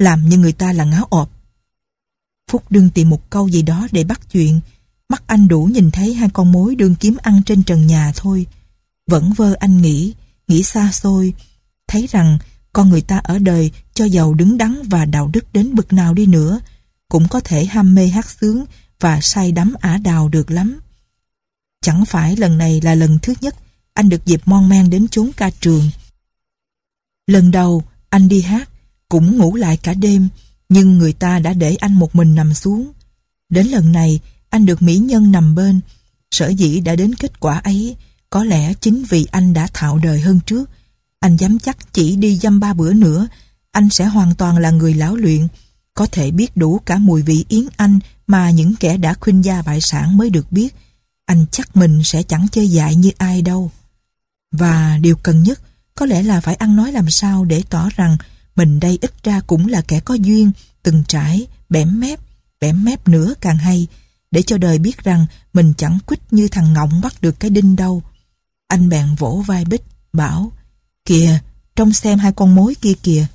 A: làm như người ta là ngáo ộp. Phúc đương tìm một câu gì đó để bắt chuyện. Mắt anh đủ nhìn thấy hai con mối đương kiếm ăn trên trần nhà thôi. Vẫn vơ anh nghĩ, nghĩ xa xôi, thấy rằng con người ta ở đời cho giàu đứng đắn và đạo đức đến bậc nào đi nữa, cũng có thể ham mê hát sướng và say đắm ả đào được lắm. Chẳng phải lần này là lần thứ nhất anh được dịp mon men đến chốn ca trường. Lần đầu anh đi hát cũng ngủ lại cả đêm, nhưng người ta đã để anh một mình nằm xuống. Đến lần này anh được mỹ nhân nằm bên. Sở dĩ đã đến kết quả ấy có lẽ chính vì anh đã thạo đời hơn trước. Anh dám chắc chỉ đi dăm ba bữa nữa anh sẽ hoàn toàn là người lão luyện, có thể biết đủ cả mùi vị yến anh mà những kẻ đã khuynh gia bại sản mới được biết. Anh chắc mình sẽ chẳng chơi dại như ai đâu. Và điều cần nhất có lẽ là phải ăn nói làm sao để tỏ rằng mình đây ít ra cũng là kẻ có duyên, từng trải, bẻm mép, bẻm mép nữa càng hay, để cho đời biết rằng mình chẳng quýt như thằng ngọng bắt được cái đinh đâu. Anh bèn vỗ vai Bích, bảo: "Kìa, trông xem hai con mối kia kìa."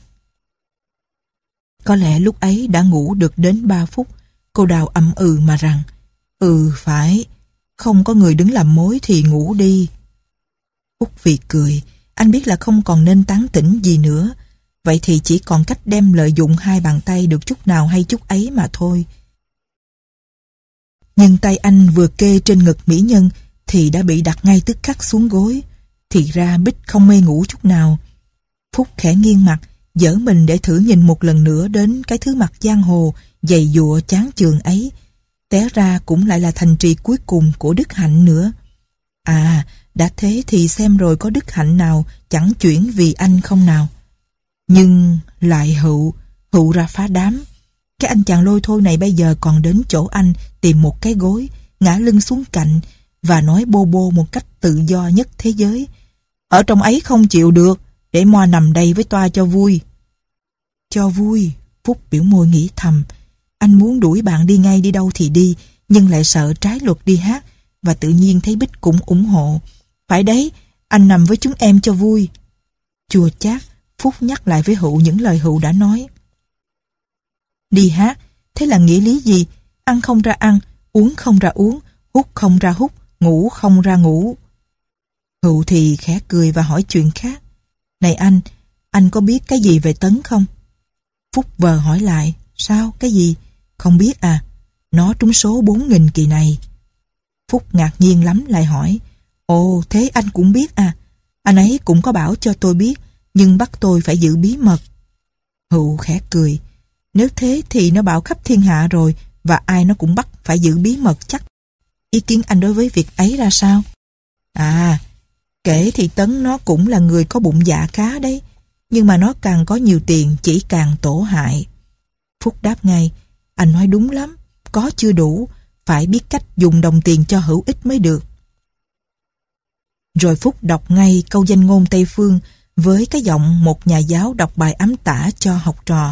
A: Có lẽ lúc ấy đã ngủ được đến ba phút, cô Đào ậm ừ mà rằng: "Ừ phải, không có người đứng làm mối thì ngủ đi." Phúc vì cười, anh biết là không còn nên tán tỉnh gì nữa. Vậy thì chỉ còn cách đem lợi dụng hai bàn tay được chút nào hay chút ấy mà thôi. Nhưng tay anh vừa kê trên ngực mỹ nhân thì đã bị đặt ngay tức khắc xuống gối. Thì ra Bích không mê ngủ chút nào. Phúc khẽ nghiêng mặt, dở mình để thử nhìn một lần nữa đến cái thứ mặt giang hồ dày dụa chán chường ấy. Té ra cũng lại là thành trì cuối cùng của Đức Hạnh nữa. À, đã thế thì xem rồi có Đức Hạnh nào chẳng chuyển vì anh không nào. Nhưng lại Hữu, Hữu ra phá đám. Cái anh chàng lôi thôi này bây giờ còn đến chỗ anh tìm một cái gối, ngã lưng xuống cạnh và nói bô bô một cách tự do nhất thế giới: "Ở trong ấy không chịu được, để moa nằm đây với toa cho vui." Cho vui, Phúc biểu môi nghĩ thầm. Anh muốn đuổi bạn đi ngay đi đâu thì đi, nhưng lại sợ trái luật đi hát, và tự nhiên thấy Bích cũng ủng hộ. "Phải đấy, anh nằm với chúng em cho vui." Chua chát, Phúc nhắc lại với Hữu những lời Hữu đã nói. Đi hát, thế là nghĩa lý gì? Ăn không ra ăn, uống không ra uống, hút không ra hút, ngủ không ra ngủ. Hữu thì khẽ cười và hỏi chuyện khác. "Này anh, anh có biết cái gì về Tấn không?" Phúc vờ hỏi lại. "Sao, cái gì? Không biết à? Nó trúng số bốn nghìn kỳ này." Phúc ngạc nhiên lắm lại hỏi: "Ồ, thế anh cũng biết à? Anh ấy cũng có bảo cho tôi biết, nhưng bắt tôi phải giữ bí mật." Hữu khẽ cười. "Nếu thế thì nó bảo khắp thiên hạ rồi, và ai nó cũng bắt phải giữ bí mật chắc. Ý kiến anh đối với việc ấy ra sao?" "À, kể thì Tấn nó cũng là người có bụng dạ khá đấy, nhưng mà nó càng có nhiều tiền chỉ càng tổ hại." Phúc đáp ngay: "Anh nói đúng lắm, có chưa đủ, phải biết cách dùng đồng tiền cho hữu ích mới được." Rồi Phúc đọc ngay câu danh ngôn Tây Phương với cái giọng một nhà giáo đọc bài ám tả cho học trò.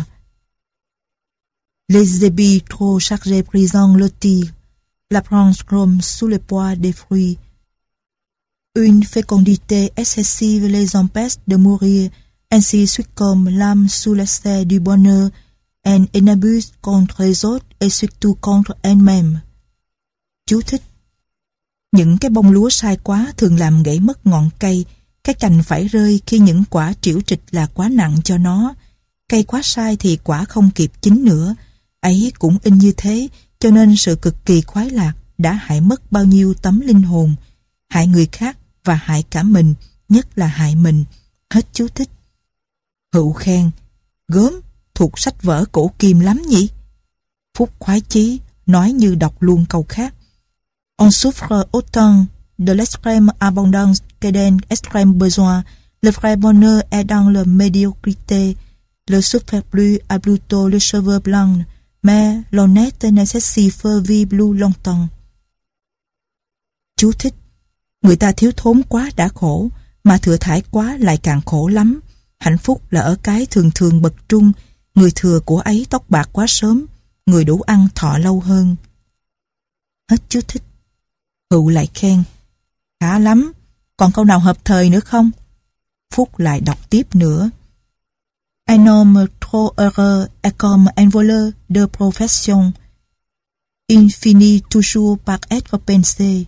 A: Les ébis trop chargés brisant le tir, la branche comme sous le poids des fruits. Une fécondité excessive les empêche de mourir, ainsi suite comme l'âme sous l'excès du bonheur, en en abuse contre les autres et surtout contre elle-même. Chú thích: những cái bông lúa sai quá thường làm gãy mất ngọn cây. Cái cành phải rơi khi những quả trĩu trịch là quá nặng cho nó. Cây quá sai thì quả không kịp chín nữa. Ấy cũng in như thế, cho nên sự cực kỳ khoái lạc đã hại mất bao nhiêu tấm linh hồn, hại người khác và hại cả mình, nhất là hại mình. Hết chú thích. Hữu khen: "Gớm, thuộc sách vở cổ kim lắm nhỉ?" Phúc khoái chí, nói như đọc luôn câu khác: "On souffre autant de l'extrême abondance que d'un extrême besoin. Le vrai bonheur est dans la médiocrité. Le superflu a plutôt les cheveux blancs, mais l'honnête nécessite faire vivre plus longtemps." Chú thích: người ta thiếu thốn quá đã khổ, mà thừa thãi quá lại càng khổ lắm. Hạnh phúc là ở cái thường thường bậc trung. Người thừa của ấy tóc bạc quá sớm, người đủ ăn thọ lâu hơn. Hết chú thích. Hữu lại khen: "Khá lắm, còn câu nào hợp thời nữa không?" Phúc lại đọc tiếp nữa: "Un homme trop heureux est comme un voleur de profession. Il finit toujours par être pensé.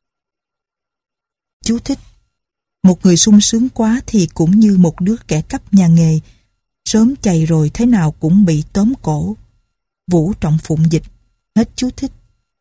A: Chú thích: một người sung sướng quá thì cũng như một đứa kẻ cắp nhà nghề, sớm chày rồi thế nào cũng bị tóm cổ. Vũ Trọng Phụng dịch. Hết chú thích.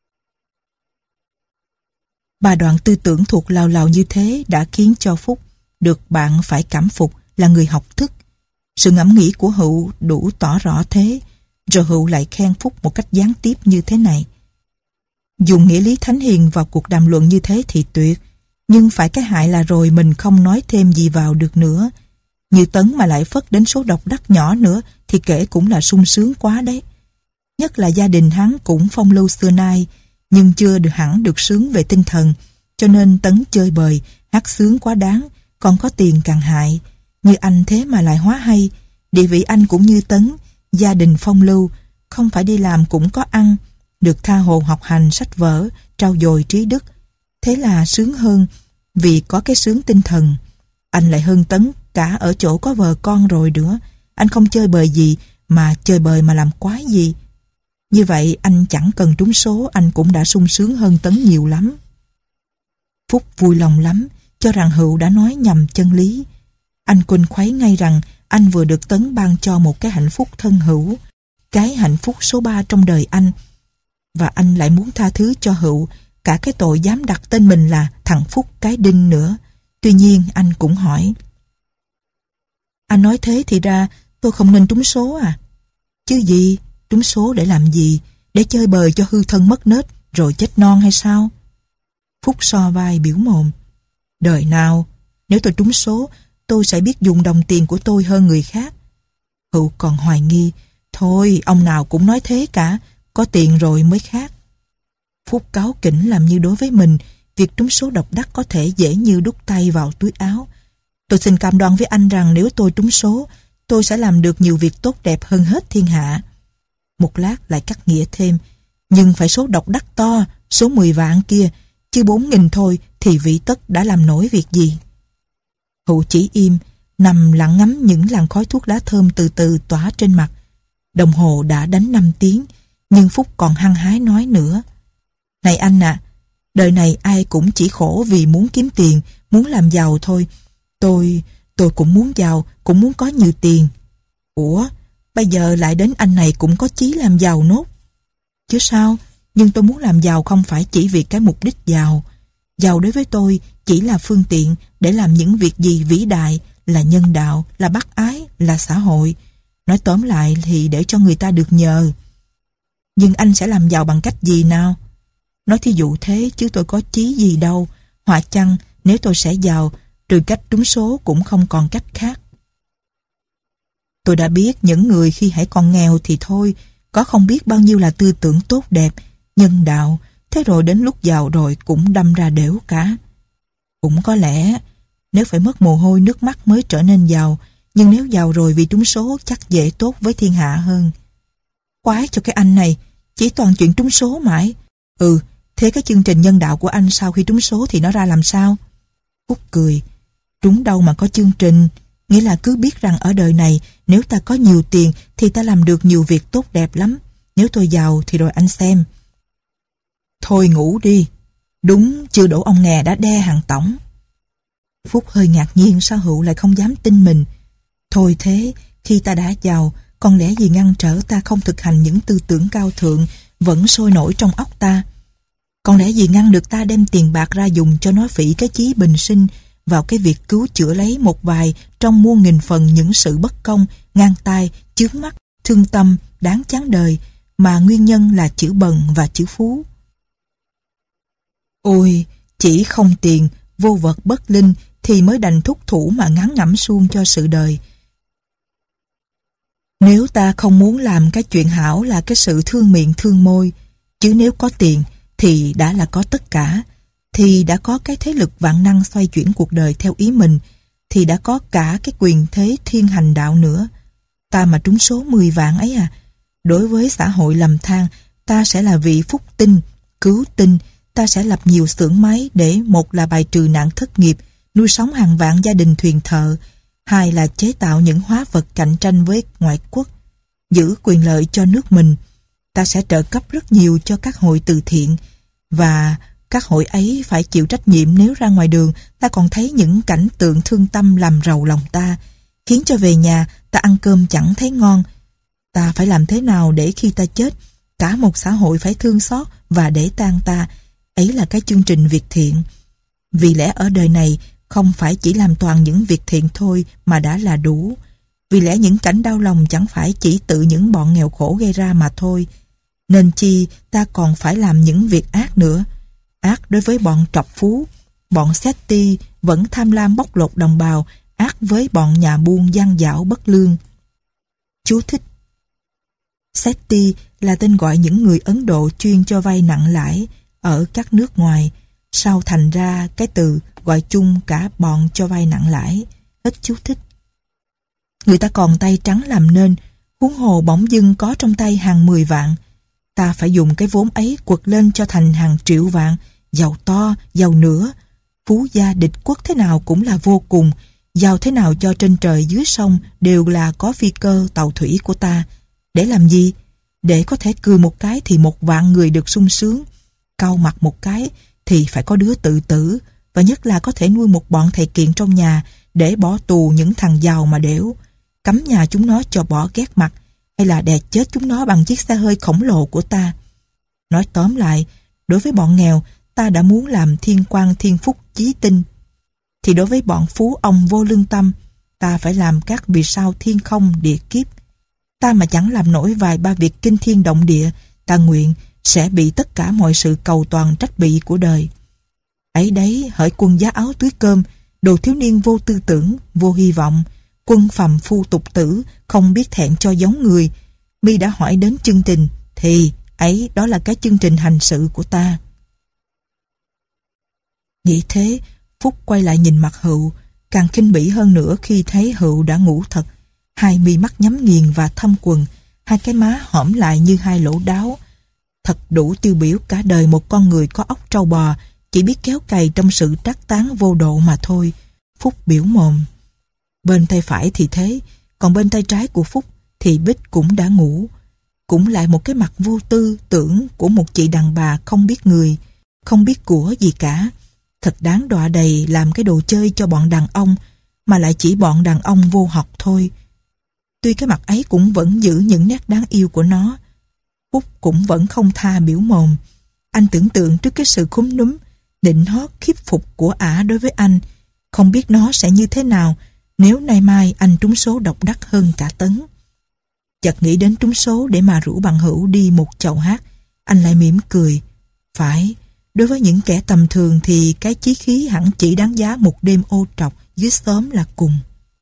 A: Ba đoạn tư tưởng thuộc lào lào như thế đã khiến cho Phúc được bạn phải cảm phục là người học thức. Sự ngẫm nghĩ của Hữu đủ tỏ rõ thế, rồi Hữu lại khen Phúc một cách gián tiếp như thế này: dùng nghĩa lý thánh hiền vào cuộc đàm luận như thế thì tuyệt, nhưng phải cái hại là rồi mình không nói thêm gì vào được nữa. Như Tấn mà lại phất đến số độc đắc nhỏ nữa thì kể cũng là sung sướng quá đấy. Nhất là gia đình hắn cũng phong lưu xưa nay, nhưng chưa được hẳn được sướng về tinh thần, cho nên Tấn chơi bời, hát sướng quá đáng, còn có tiền càng hại. Như anh thế mà lại hóa hay, địa vị anh cũng như Tấn, gia đình phong lưu, không phải đi làm cũng có ăn, được tha hồ học hành sách vở, trau dồi trí đức. Thế là sướng hơn, vì có cái sướng tinh thần. Anh lại hơn Tấn cả ở chỗ có vợ con rồi nữa. Anh không chơi bời gì, mà chơi bời mà làm quái gì. Như vậy anh chẳng cần trúng số, anh cũng đã sung sướng hơn Tấn nhiều lắm. Phúc vui lòng lắm, cho rằng Hữu đã nói nhầm chân lý. Anh quên khuấy ngay rằng anh vừa được Tấn ban cho một cái hạnh phúc thân hữu, cái hạnh phúc số ba trong đời anh. Và anh lại muốn tha thứ cho Hữu cả cái tội dám đặt tên mình là thằng Phúc cái đinh nữa. Tuy nhiên anh cũng hỏi: anh nói thế thì ra tôi không nên trúng số à? Chứ gì, trúng số để làm gì? Để chơi bời cho hư thân mất nết rồi chết non hay sao? Phúc so vai biểu mồm: đời nào, nếu tôi trúng số, tôi sẽ biết dùng đồng tiền của tôi hơn người khác. Hữu còn hoài nghi: thôi, ông nào cũng nói thế cả, có tiền rồi mới khác. Phúc cáu kỉnh làm như đối với mình, việc trúng số độc đắc có thể dễ như đút tay vào túi áo. Tôi xin cam đoan với anh rằng nếu tôi trúng số, tôi sẽ làm được nhiều việc tốt đẹp hơn hết thiên hạ. Một lát lại cắt nghĩa thêm: nhưng phải số độc đắc to, số mười vạn kia, chứ bốn nghìn thôi thì vị tất đã làm nổi việc gì. Hữu chỉ im, nằm lặng ngắm những làn khói thuốc lá thơm từ từ tỏa trên mặt. Đồng hồ đã đánh năm tiếng, nhưng Phúc còn hăng hái nói nữa: này anh ạ, à, đời này ai cũng chỉ khổ vì muốn kiếm tiền, muốn làm giàu thôi. Tôi, tôi cũng muốn giàu, cũng muốn có nhiều tiền. Ủa, bây giờ lại đến anh này cũng có chí làm giàu nốt. Chứ sao, nhưng tôi muốn làm giàu không phải chỉ vì cái mục đích giàu. Giàu đối với tôi chỉ là phương tiện để làm những việc gì vĩ đại, là nhân đạo, là bác ái, là xã hội. Nói tóm lại thì để cho người ta được nhờ. Nhưng anh sẽ làm giàu bằng cách gì nào? Nói thí dụ thế chứ tôi có chí gì đâu. Họa chăng nếu tôi sẽ giàu, trừ cách trúng số cũng không còn cách khác. Tôi đã biết những người khi hãy còn nghèo thì thôi, có không biết bao nhiêu là tư tưởng tốt đẹp, nhân đạo, thế rồi đến lúc giàu rồi cũng đâm ra đểu cả. Cũng có lẽ nếu phải mất mồ hôi nước mắt mới trở nên giàu, nhưng nếu giàu rồi vì trúng số chắc dễ tốt với thiên hạ hơn. Quái cho cái anh này, chỉ toàn chuyện trúng số mãi. Ừ, thế cái chương trình nhân đạo của anh sau khi trúng số thì nó ra làm sao? Phúc cười: trúng đâu mà có chương trình, nghĩa là cứ biết rằng ở đời này nếu ta có nhiều tiền thì ta làm được nhiều việc tốt đẹp lắm. Nếu tôi giàu thì rồi anh xem. Thôi ngủ đi. Đúng, chưa đổ ông nghè đã đe hàng tổng. Phúc hơi ngạc nhiên sao Hữu lại không dám tin mình. Thôi thế, khi ta đã giàu, còn lẽ gì ngăn trở ta không thực hành những tư tưởng cao thượng vẫn sôi nổi trong óc ta? Còn lẽ gì ngăn được ta đem tiền bạc ra dùng cho nó phỉ cái chí bình sinh vào cái việc cứu chữa lấy một vài trong muôn nghìn phần những sự bất công, ngang tai, chướng mắt, thương tâm, đáng chán đời, mà nguyên nhân là chữ bần và chữ phú. Ôi, chỉ không tiền, vô vật bất linh thì mới đành thúc thủ mà ngán ngẩm suông cho sự đời. Nếu ta không muốn làm cái chuyện hảo là cái sự thương miệng thương môi, chứ nếu có tiền thì đã là có tất cả, thì đã có cái thế lực vạn năng xoay chuyển cuộc đời theo ý mình, thì đã có cả cái quyền thế thiên hành đạo nữa. Ta mà trúng số mười vạn ấy à, đối với xã hội lầm than, ta sẽ là vị phúc tinh, cứu tinh, ta sẽ lập nhiều xưởng máy để một là bài trừ nạn thất nghiệp, nuôi sống hàng vạn gia đình thuyền thợ, hai là chế tạo những hóa vật cạnh tranh với ngoại quốc, giữ quyền lợi cho nước mình. Ta sẽ trợ cấp rất nhiều cho các hội từ thiện, và các hội ấy phải chịu trách nhiệm nếu ra ngoài đường ta còn thấy những cảnh tượng thương tâm làm rầu lòng ta, khiến cho về nhà ta ăn cơm chẳng thấy ngon. Ta phải làm thế nào để khi ta chết, cả một xã hội phải thương xót và để tang ta? Ấy là cái chương trình việc thiện. Vì lẽ ở đời này không phải chỉ làm toàn những việc thiện thôi mà đã là đủ. Vì lẽ những cảnh đau lòng chẳng phải chỉ tự những bọn nghèo khổ gây ra mà thôi. Nên chi ta còn phải làm những việc ác nữa. Ác đối với bọn trọc phú, bọn xét ti vẫn tham lam bóc lột đồng bào, ác với bọn nhà buôn gian dảo bất lương. Chú thích: Sethi là tên gọi những người Ấn Độ chuyên cho vay nặng lãi ở các nước ngoài, sau thành ra cái từ gọi chung cả bọn cho vay nặng lãi. Hết chú thích. Người ta còn tay trắng làm nên, huống hồ bỗng dưng có trong tay hàng mười vạn. Ta phải dùng cái vốn ấy quật lên cho thành hàng triệu vạn, giàu to, giàu nữa. Phú gia địch quốc thế nào cũng là vô cùng, giàu thế nào cho trên trời dưới sông đều là có phi cơ tàu thủy của ta. Để làm gì? Để có thể cười một cái thì một vạn người được sung sướng, cau mặt một cái thì phải có đứa tự tử, và nhất là có thể nuôi một bọn thầy kiện trong nhà để bỏ tù những thằng giàu mà đểu, cấm nhà chúng nó cho bỏ ghét mặt, hay là đè chết chúng nó bằng chiếc xe hơi khổng lồ của ta. Nói tóm lại, đối với bọn nghèo ta đã muốn làm thiên quan thiên phúc chí tinh, thì đối với bọn phú ông vô lương tâm ta phải làm các vì sao thiên không địa kiếp. Ta mà chẳng làm nổi vài ba việc kinh thiên động địa, ta nguyện sẽ bị tất cả mọi sự cầu toàn trách bị của đời. Ấy đấy, hỡi quân giá áo túi cơm, đồ thiếu niên vô tư tưởng, vô hy vọng, quân phàm phu tục tử, không biết thẹn cho giống người. Mi đã hỏi đến chương trình, thì ấy đó là cái chương trình hành sự của ta. Nghĩ thế, Phúc quay lại nhìn mặt Hựu, càng khinh bỉ hơn nữa khi thấy Hựu đã ngủ thật. Hai mi mắt nhắm nghiền và thâm quần, hai cái má hõm lại như hai lỗ đáo. Thật đủ tiêu biểu cả đời một con người có óc trâu bò, chỉ biết kéo cày trong sự trác tán vô độ mà thôi. Phúc biểu mồm. Bên tay phải thì thế, còn bên tay trái của Phúc thì Bích cũng đã ngủ. Cũng lại một cái mặt vô tư tưởng của một chị đàn bà không biết người, không biết của gì cả. Thật đáng đọa đầy làm cái đồ chơi cho bọn đàn ông, mà lại chỉ bọn đàn ông vô học thôi. Tuy cái mặt ấy cũng vẫn giữ những nét đáng yêu của nó, Phúc cũng vẫn không tha biểu mồm. Anh tưởng tượng trước cái sự khúm núm, nịnh hót khiếp phục của ả đối với anh, không biết nó sẽ như thế nào nếu nay mai anh trúng số độc đắc hơn cả Tấn. Chợt nghĩ đến trúng số để mà rủ bằng Hữu đi một chầu hát, anh lại mỉm cười. Phải, đối với những kẻ tầm thường thì cái chí khí hẳn chỉ đáng giá một đêm ô trọc dưới xóm là cùng.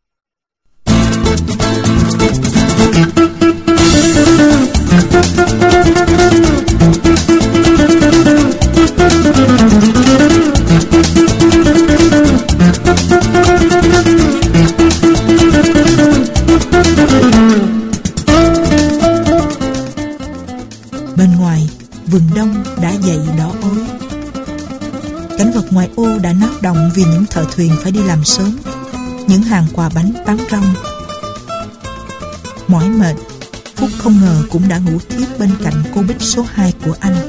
A: Bên ngoài, vườn đông đã dậy đỏ ối. Cảnh vật ngoài ô đã náo động vì những thợ thuyền phải đi làm sớm, những hàng quà bánh bán rong. Mỏi mệt, Phúc không ngờ cũng đã ngủ thiếp bên cạnh cô Bích số hai của anh.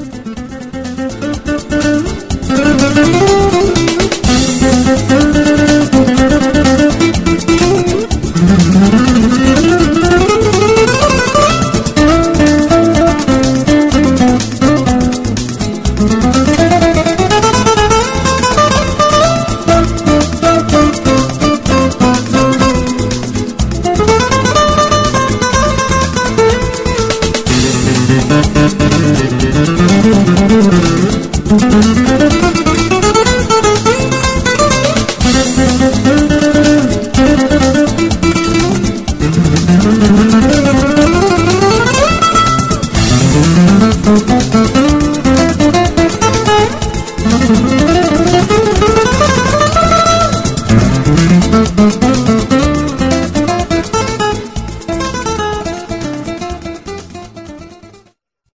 B: Thank you.